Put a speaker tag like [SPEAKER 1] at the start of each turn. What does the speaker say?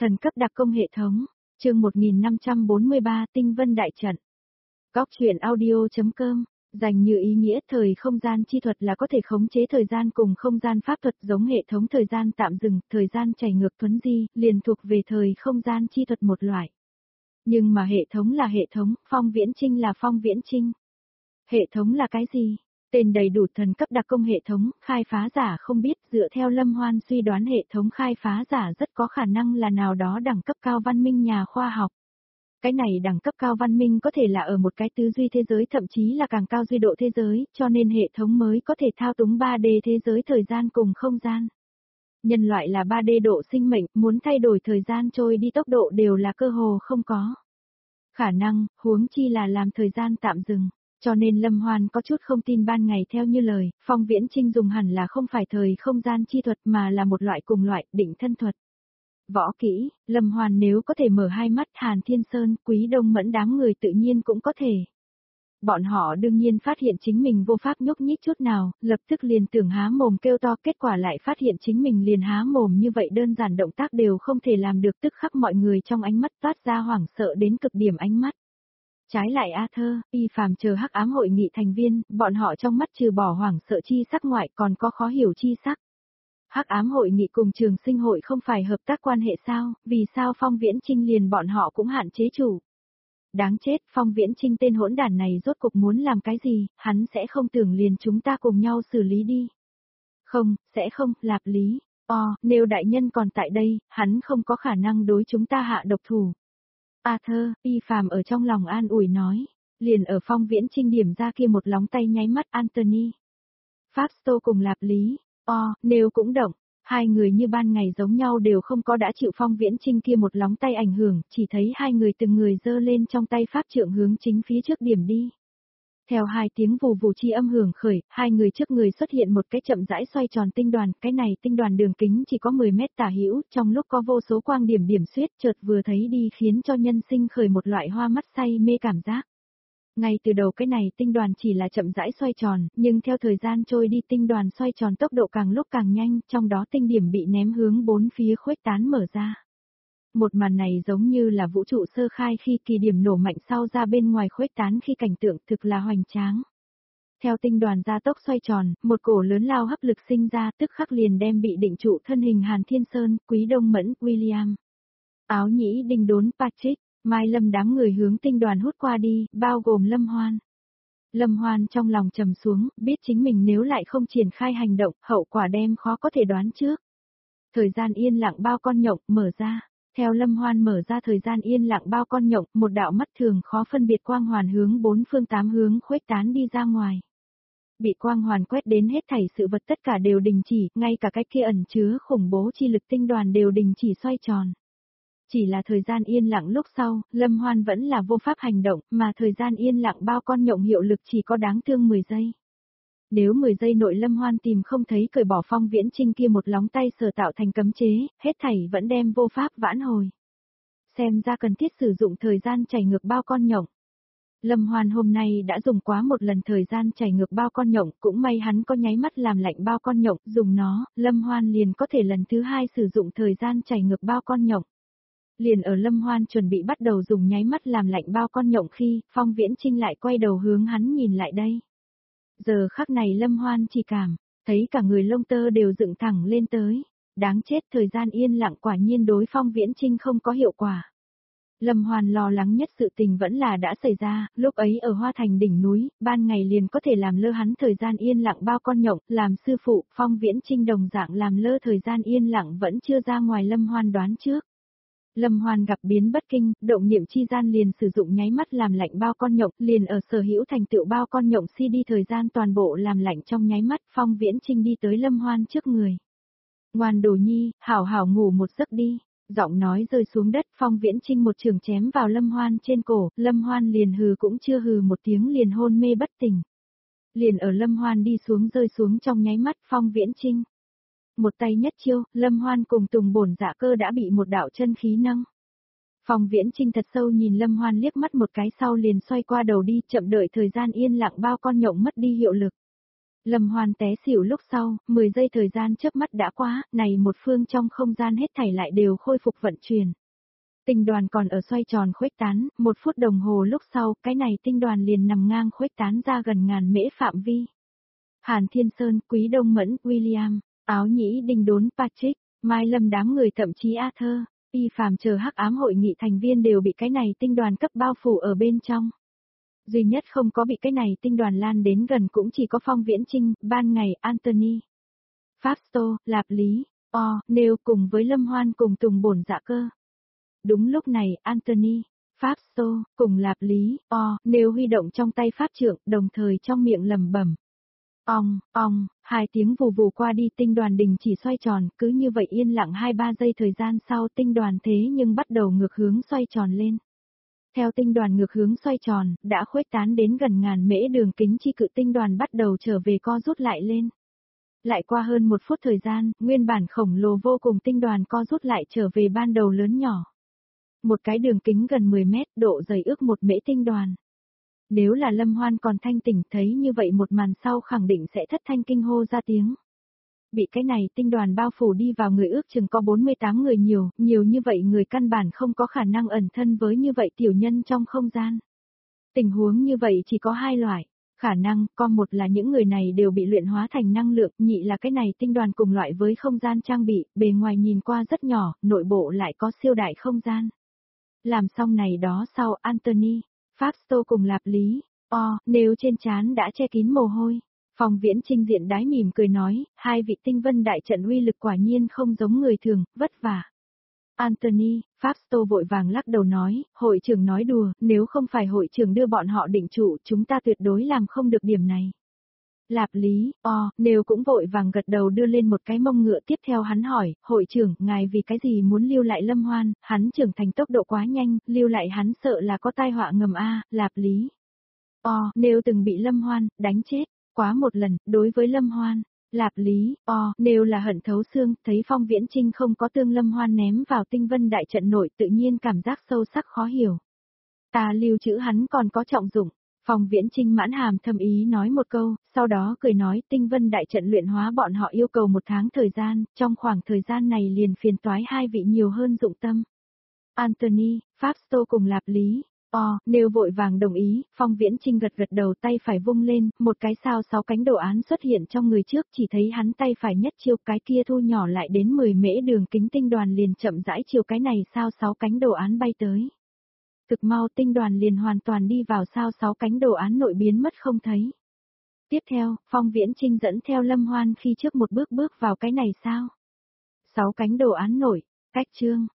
[SPEAKER 1] Thần cấp đặc công hệ thống, chương 1543 Tinh Vân Đại Trận. Góc truyện audio.com, dành như ý nghĩa thời không gian chi thuật là có thể khống chế thời gian cùng không gian pháp thuật giống hệ thống thời gian tạm dừng, thời gian chảy ngược thuấn di, liền thuộc về thời không gian chi thuật một loại. Nhưng mà hệ thống là hệ thống, Phong Viễn Trinh là Phong Viễn Trinh. Hệ thống là cái gì? Tên đầy đủ thần cấp đặc công hệ thống, khai phá giả không biết, dựa theo Lâm Hoan suy đoán hệ thống khai phá giả rất có khả năng là nào đó đẳng cấp cao văn minh nhà khoa học. Cái này đẳng cấp cao văn minh có thể là ở một cái tư duy thế giới thậm chí là càng cao duy độ thế giới, cho nên hệ thống mới có thể thao túng 3D thế giới thời gian cùng không gian. Nhân loại là 3D độ sinh mệnh, muốn thay đổi thời gian trôi đi tốc độ đều là cơ hồ không có khả năng, huống chi là làm thời gian tạm dừng. Cho nên Lâm Hoan có chút không tin ban ngày theo như lời, Phong Viễn Trinh dùng hẳn là không phải thời không gian chi thuật mà là một loại cùng loại định thân thuật. Võ kỹ, Lâm Hoan nếu có thể mở hai mắt, Hàn Thiên Sơn, Quý Đông Mẫn đám người tự nhiên cũng có thể. Bọn họ đương nhiên phát hiện chính mình vô pháp nhúc nhích chút nào, lập tức liền tưởng há mồm kêu to, kết quả lại phát hiện chính mình liền há mồm như vậy đơn giản động tác đều không thể làm được, tức khắc mọi người trong ánh mắt toát ra hoảng sợ đến cực điểm ánh mắt. Trái lại A Thơ, Y Phàm chờ Hắc Ám hội nghị thành viên, bọn họ trong mắt trừ bỏ hoảng sợ chi sắc ngoại còn có khó hiểu chi sắc. Hắc Ám hội nghị cùng Trường Sinh hội không phải hợp tác quan hệ sao, vì sao Phong Viễn Trinh liền bọn họ cũng hạn chế chủ. Đáng chết, Phong Viễn Trinh tên hỗn đản này rốt cuộc muốn làm cái gì, hắn sẽ không tưởng liền chúng ta cùng nhau xử lý đi. Không, sẽ không, Lạp Lý, nếu đại nhân còn tại đây, hắn không có khả năng đối chúng ta hạ độc thủ. A Thơ, Y Phàm ở trong lòng an ủi nói, liền ở Phong Viễn Trinh điểm ra kia một lóng tay nháy mắt Anthony. Pháp Stô cùng Lạp Lý, nếu cũng động, hai người như ban ngày giống nhau đều không có đã chịu Phong Viễn Trinh kia một lóng tay ảnh hưởng, chỉ thấy hai người từng người giơ lên trong tay pháp trượng hướng chính phía trước điểm đi. Theo hai tiếng vù vù chi âm hưởng khởi, hai người trước người xuất hiện một cái chậm rãi xoay tròn tinh đoàn, cái này tinh đoàn đường kính chỉ có 10 mét tả hữu, trong lúc có vô số quang điểm điểm xuyết chợt vừa thấy đi khiến cho nhân sinh khởi một loại hoa mắt say mê cảm giác. Ngay từ đầu cái này tinh đoàn chỉ là chậm rãi xoay tròn, nhưng theo thời gian trôi đi tinh đoàn xoay tròn tốc độ càng lúc càng nhanh, trong đó tinh điểm bị ném hướng bốn phía khuếch tán mở ra. Một màn này giống như là vũ trụ sơ khai khi kỳ điểm nổ mạnh sau ra bên ngoài khuếch tán khi cảnh tượng thực là hoành tráng. Theo tinh đoàn gia tốc xoay tròn, một cổ lớn lao hấp lực sinh ra tức khắc liền đem bị định trụ thân hình Hàn Thiên Sơn, Quý Đông Mẫn, William. Áo Nhĩ Đinh Đốn, Patrick, Mai Lâm đám người hướng tinh đoàn hút qua đi, bao gồm Lâm Hoan. Lâm Hoan trong lòng trầm xuống, biết chính mình nếu lại không triển khai hành động, hậu quả đem khó có thể đoán trước. Thời gian yên lặng bao con nhộng, mở ra. Theo Lâm Hoan mở ra thời gian yên lặng bao con nhộng, một đạo mắt thường khó phân biệt quang hoàn hướng bốn phương tám hướng khuếch tán đi ra ngoài. Bị quang hoàn quét đến hết thảy sự vật tất cả đều đình chỉ, ngay cả cái kia ẩn chứa khủng bố chi lực tinh đoàn đều đình chỉ xoay tròn. Chỉ là thời gian yên lặng lúc sau, Lâm Hoan vẫn là vô pháp hành động, mà thời gian yên lặng bao con nhộng hiệu lực chỉ có đáng thương 10 giây. Nếu 10 giây nội Lâm Hoan tìm không thấy cởi bỏ Phong Viễn Trinh kia một lóng tay sở tạo thành cấm chế, hết thảy vẫn đem vô pháp vãn hồi. Xem ra cần thiết sử dụng thời gian chảy ngược bao con nhộng. Lâm Hoan hôm nay đã dùng quá một lần thời gian chảy ngược bao con nhộng, cũng may hắn có nháy mắt làm lạnh bao con nhộng, dùng nó, Lâm Hoan liền có thể lần thứ hai sử dụng thời gian chảy ngược bao con nhộng. Liền ở Lâm Hoan chuẩn bị bắt đầu dùng nháy mắt làm lạnh bao con nhộng khi, Phong Viễn Trinh lại quay đầu hướng hắn nhìn lại đây. Giờ khắc này Lâm Hoan chỉ cảm, thấy cả người lông tơ đều dựng thẳng lên tới. Đáng chết, thời gian yên lặng quả nhiên đối Phong Viễn Trinh không có hiệu quả. Lâm Hoan lo lắng nhất sự tình vẫn là đã xảy ra, lúc ấy ở Hoa Thành đỉnh núi, ban ngày liền có thể làm lơ hắn thời gian yên lặng bao con nhộng, làm sư phụ, Phong Viễn Trinh đồng dạng làm lơ thời gian yên lặng vẫn chưa ra ngoài Lâm Hoan đoán trước. Lâm Hoan gặp biến bất kinh, động niệm chi gian liền sử dụng nháy mắt làm lạnh bao con nhộng, liền ở sở hữu thành tựu bao con nhộng CD thời gian toàn bộ làm lạnh trong nháy mắt, Phong Viễn Trinh đi tới Lâm Hoan trước người. Ngoan đồ nhi, hảo hảo ngủ một giấc đi, giọng nói rơi xuống đất, Phong Viễn Trinh một trường chém vào Lâm Hoan trên cổ, Lâm Hoan liền hừ cũng chưa hừ một tiếng liền hôn mê bất tỉnh. Liền ở Lâm Hoan đi xuống rơi xuống trong nháy mắt, Phong Viễn Trinh. Một tay nhất chiêu, Lâm Hoan cùng Tùng Bổn Dạ Cơ đã bị một đạo chân khí nâng. Phong Viễn Trinh thật sâu nhìn Lâm Hoan liếc mắt một cái sau liền xoay qua đầu đi, chậm đợi thời gian yên lặng bao con nhộng mất đi hiệu lực. Lâm Hoan té xỉu lúc sau, 10 giây thời gian chớp mắt đã qua, này một phương trong không gian hết thảy lại đều khôi phục vận chuyển. Tinh đoàn còn ở xoay tròn khuếch tán, 1 phút đồng hồ lúc sau, cái này tinh đoàn liền nằm ngang khuếch tán ra gần ngàn mễ phạm vi. Hàn Thiên Sơn, Quý Đông Mẫn, William, Áo Nhĩ Đinh Đốn, Patrick, Mai Lâm đám người thậm chí Arthur, Y Phàm chờ hắc ám hội nghị thành viên đều bị cái này tinh đoàn cấp bao phủ ở bên trong. Duy nhất không có bị cái này tinh đoàn lan đến gần cũng chỉ có Phong Viễn Trinh, ban ngày Anthony, Pháp Lạp Lý, Nêu cùng với Lâm Hoan cùng Tùng Bổn Dạ Cơ. Đúng lúc này, Anthony, Pháp cùng Lạp Lý, Nêu huy động trong tay pháp trượng, đồng thời trong miệng lẩm bẩm. Ong, 2 tiếng vù vù qua đi, tinh đoàn đình chỉ xoay tròn, cứ như vậy yên lặng 2-3 giây thời gian sau, tinh đoàn thế nhưng bắt đầu ngược hướng xoay tròn lên. Theo tinh đoàn ngược hướng xoay tròn, đã khuếch tán đến gần ngàn mễ đường kính chi cự, tinh đoàn bắt đầu trở về co rút lại lên. Lại qua hơn 1 phút thời gian, nguyên bản khổng lồ vô cùng tinh đoàn co rút lại trở về ban đầu lớn nhỏ. Một cái đường kính gần 10 mét, độ dày ước 1 mễ tinh đoàn. Nếu là Lâm Hoan còn thanh tỉnh, thấy như vậy một màn sau khẳng định sẽ thất thanh kinh hô ra tiếng. Bị cái này tinh đoàn bao phủ đi vào người ước chừng có 48 người, nhiều như vậy người căn bản không có khả năng ẩn thân với như vậy tiểu nhân trong không gian. Tình huống như vậy chỉ có 2 loại. Khả năng, một là những người này đều bị luyện hóa thành năng lượng, nhị là cái này tinh đoàn cùng loại với không gian trang bị, bề ngoài nhìn qua rất nhỏ, nội bộ lại có siêu đại không gian. Làm xong này đó sau, Anthony, Pháp cùng Lạp Lý, Nêu trên trán đã che kín mồ hôi. Phong Viễn Trinh diện đái mỉm cười nói, 2 vị tinh vân đại trận uy lực quả nhiên không giống người thường, vất vả. Anthony, Pháp vội vàng lắc đầu nói, hội trưởng nói đùa, nếu không phải hội trưởng đưa bọn họ định trụ, chúng ta tuyệt đối làm không được điểm này. Lạp Lý, Nêu cũng vội vàng gật đầu đưa lên một cái mông ngựa, tiếp theo hắn hỏi, hội trưởng, ngài vì cái gì muốn lưu lại Lâm Hoan, hắn trưởng thành tốc độ quá nhanh, lưu lại hắn sợ là có tai họa ngầm a. Lạp Lý. Nêu từng bị Lâm Hoan đánh chết quá một lần, đối với Lâm Hoan. Lạp Lý, Nêu là hận thấu xương, thấy Phong Viễn Trinh không có tương Lâm Hoan ném vào tinh vân đại trận nội, tự nhiên cảm giác sâu sắc khó hiểu. Ta lưu trữ hắn còn có trọng dụng. Phong Viễn Trinh mãn hàm thâm ý nói một câu, sau đó cười nói tinh vân đại trận luyện hóa bọn họ yêu cầu 1 tháng thời gian, trong khoảng thời gian này liền phiền toái 2 vị nhiều hơn dụng tâm. Anthony, Pháp cùng Lạp Lý, Nêu vội vàng đồng ý, Phong Viễn Trinh gật đầu, tay phải vung lên, một cái sao 6 cánh đồ án xuất hiện trong người trước, chỉ thấy hắn tay phải nhất chiêu, cái kia thu nhỏ lại đến 10 mễ đường kính tinh đoàn liền chậm rãi chiều cái này sao 6 cánh đồ án bay tới. Thực mau tinh đoàn liền hoàn toàn đi vào sao 6 cánh đồ án nội biến mất không thấy. Tiếp theo, Phong Viễn Trinh dẫn theo Lâm Hoan khi trước một bước vào cái này sao 6 cánh đồ án nội, cách chương.